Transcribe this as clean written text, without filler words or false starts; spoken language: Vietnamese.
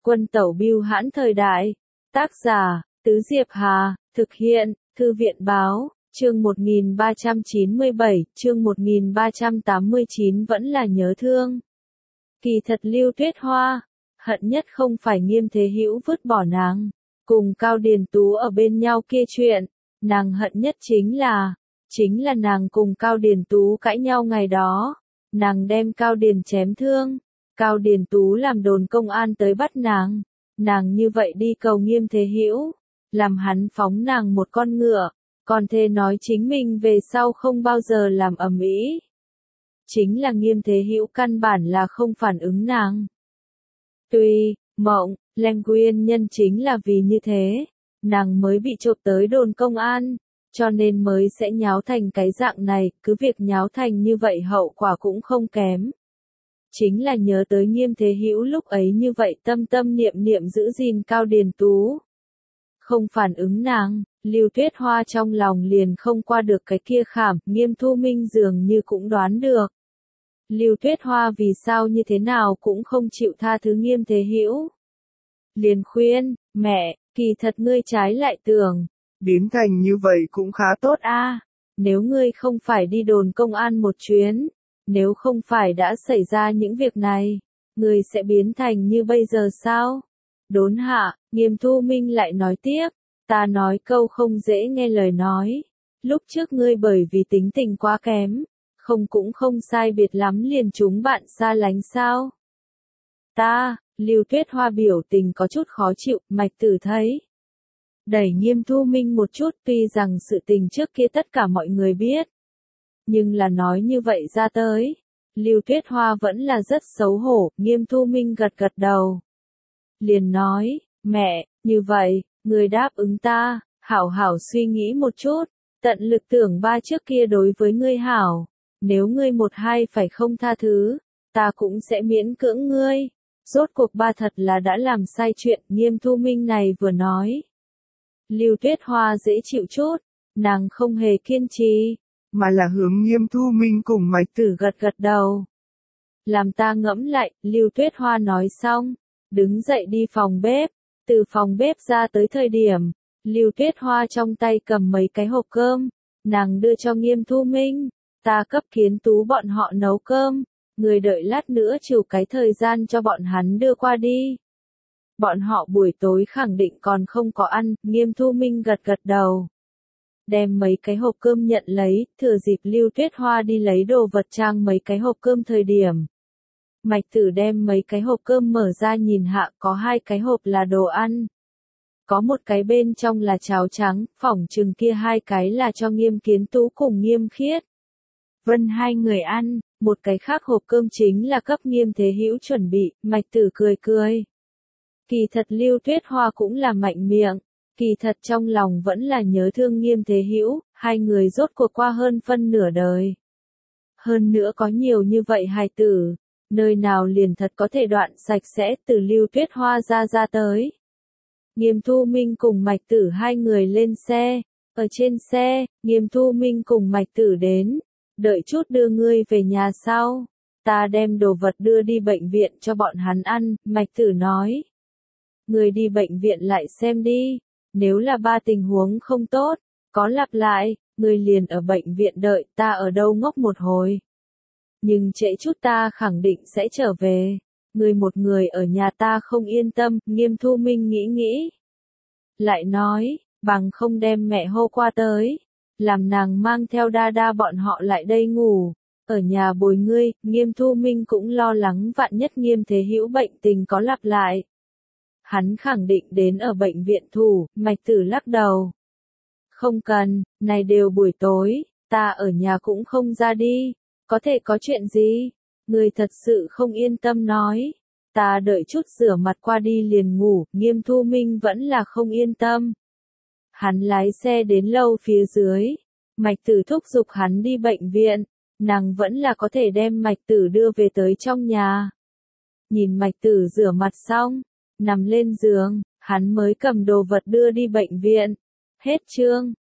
Quân tẩu bưu hãn thời đại. Tác giả, Tứ Diệp Hà, thực hiện, Thư viện báo, chương 1397, chương 1389 vẫn là nhớ thương. Kỳ thật Lưu Tuyết Hoa, hận nhất không phải Nghiêm Thế Hữu vứt bỏ nàng, cùng Cao Điền Tú ở bên nhau kia chuyện, nàng hận nhất chính là nàng cùng Cao Điền Tú cãi nhau ngày đó, nàng đem Cao Điền chém thương, Cao Điền Tú làm đồn công an tới bắt nàng như vậy đi cầu Nghiêm Thế Hữu, làm hắn phóng nàng một con ngựa, còn thề nói chính mình về sau không bao giờ làm ầm ĩ. Chính là Nghiêm Thế Hữu căn bản là không phản ứng nàng. Tuy, mộng, lem nguyên nhân chính là vì như thế, nàng mới bị chộp tới đồn công an, cho nên mới sẽ nháo thành cái dạng này, cứ việc nháo thành như vậy hậu quả cũng không kém. Chính là nhớ tới Nghiêm Thế Hữu lúc ấy như vậy tâm tâm niệm niệm giữ gìn Cao Điền Tú. Không phản ứng nàng, Lưu Tuyết Hoa trong lòng liền không qua được cái kia khảm, Nghiêm Thu Minh dường như cũng đoán được. Lưu Tuyết Hoa vì sao như thế nào cũng không chịu tha thứ Nghiêm Thế Hữu. Liền khuyên, mẹ, kỳ thật ngươi trái lại tưởng, biến thành như vậy cũng khá tốt a. Nếu ngươi không phải đi đồn công an một chuyến, nếu không phải đã xảy ra những việc này, ngươi sẽ biến thành như bây giờ sao? Đốn hạ, Nghiêm Thu Minh lại nói tiếp, ta nói câu không dễ nghe lời nói, lúc trước ngươi bởi vì tính tình quá kém, cũng không sai biệt lắm liền chúng bạn xa lánh sao? Lưu Tuyết Hoa biểu tình có chút khó chịu, Mạch Tử thấy. Đẩy Nghiêm Thu Minh một chút, tuy rằng sự tình trước kia tất cả mọi người biết. Nhưng là nói như vậy ra tới, Lưu Tuyết Hoa vẫn là rất xấu hổ, Nghiêm Thu Minh gật gật đầu. Liền nói, mẹ, như vậy, người đáp ứng ta, hảo hảo suy nghĩ một chút, tận lực tưởng ba trước kia đối với ngươi hảo, nếu ngươi một hai phải không tha thứ, ta cũng sẽ miễn cưỡng ngươi. Rốt cuộc ba thật là đã làm sai chuyện, Nghiêm Thu Minh này vừa nói. Lưu Tuyết Hoa dễ chịu chút, nàng không hề kiên trì, mà là hướng Nghiêm Thu Minh cùng Mạch Tử gật gật đầu. Làm ta ngẫm lại, Lưu Tuyết Hoa nói xong, đứng dậy đi phòng bếp, từ phòng bếp ra tới thời điểm, Lưu Tuyết Hoa trong tay cầm mấy cái hộp cơm, nàng đưa cho Nghiêm Thu Minh, ta cấp Kiến Tú bọn họ nấu cơm, người đợi lát nữa chịu cái thời gian cho bọn hắn đưa qua đi. Bọn họ buổi tối khẳng định còn không có ăn, Nghiêm Thu Minh gật gật đầu. Đem mấy cái hộp cơm nhận lấy, thừa dịp Lưu Tuyết Hoa đi lấy đồ vật trang mấy cái hộp cơm thời điểm. Mạch Tử đem mấy cái hộp cơm mở ra nhìn hạ, có hai cái hộp là đồ ăn. Có một cái bên trong là cháo trắng, phỏng chừng kia hai cái là cho Nghiêm Kiến Tú cùng Nghiêm Khiết Vân hai người ăn, một cái khác hộp cơm chính là cấp Nghiêm Thế Hữu chuẩn bị, Mạch Tử cười cười. Kỳ thật Lưu Tuyết Hoa cũng là mạnh miệng, kỳ thật trong lòng vẫn là nhớ thương Nghiêm Thế Hữu, hai người rốt cuộc qua hơn phân nửa đời. Hơn nữa có nhiều như vậy hài tử, nơi nào liền thật có thể đoạn sạch sẽ từ Lưu Tuyết Hoa ra tới. Nghiêm Thu Minh cùng Mạch Tử hai người lên xe, ở trên xe, Nghiêm Thu Minh cùng Mạch Tử đến, đợi chút đưa ngươi về nhà sau, ta đem đồ vật đưa đi bệnh viện cho bọn hắn ăn, Mạch Tử nói. Ngươi đi bệnh viện lại xem đi, nếu là ba tình huống không tốt, có lặp lại, ngươi liền ở bệnh viện đợi, ta ở đâu ngốc một hồi. Nhưng trễ chút ta khẳng định sẽ trở về, ngươi một người ở nhà ta không yên tâm, Nghiêm Thu Minh nghĩ. Lại nói, bằng không đem mẹ hô qua tới, làm nàng mang theo đa bọn họ lại đây ngủ, ở nhà bồi ngươi, Nghiêm Thu Minh cũng lo lắng vạn nhất Nghiêm Thế Hữu bệnh tình có lặp lại. Hắn khẳng định đến ở bệnh viện thủ, Mạch Tử lắc đầu. Không cần, này đều buổi tối, ta ở nhà cũng không ra đi, có thể có chuyện gì? Người thật sự không yên tâm nói. Ta đợi chút rửa mặt qua đi liền ngủ, Nghiêm Thu Minh vẫn là không yên tâm. Hắn lái xe đến lâu phía dưới, Mạch Tử thúc giục hắn đi bệnh viện, nàng vẫn là có thể đem Mạch Tử đưa về tới trong nhà. Nhìn Mạch Tử rửa mặt xong, nằm lên giường, hắn mới cầm đồ vật đưa đi bệnh viện. Hết chương.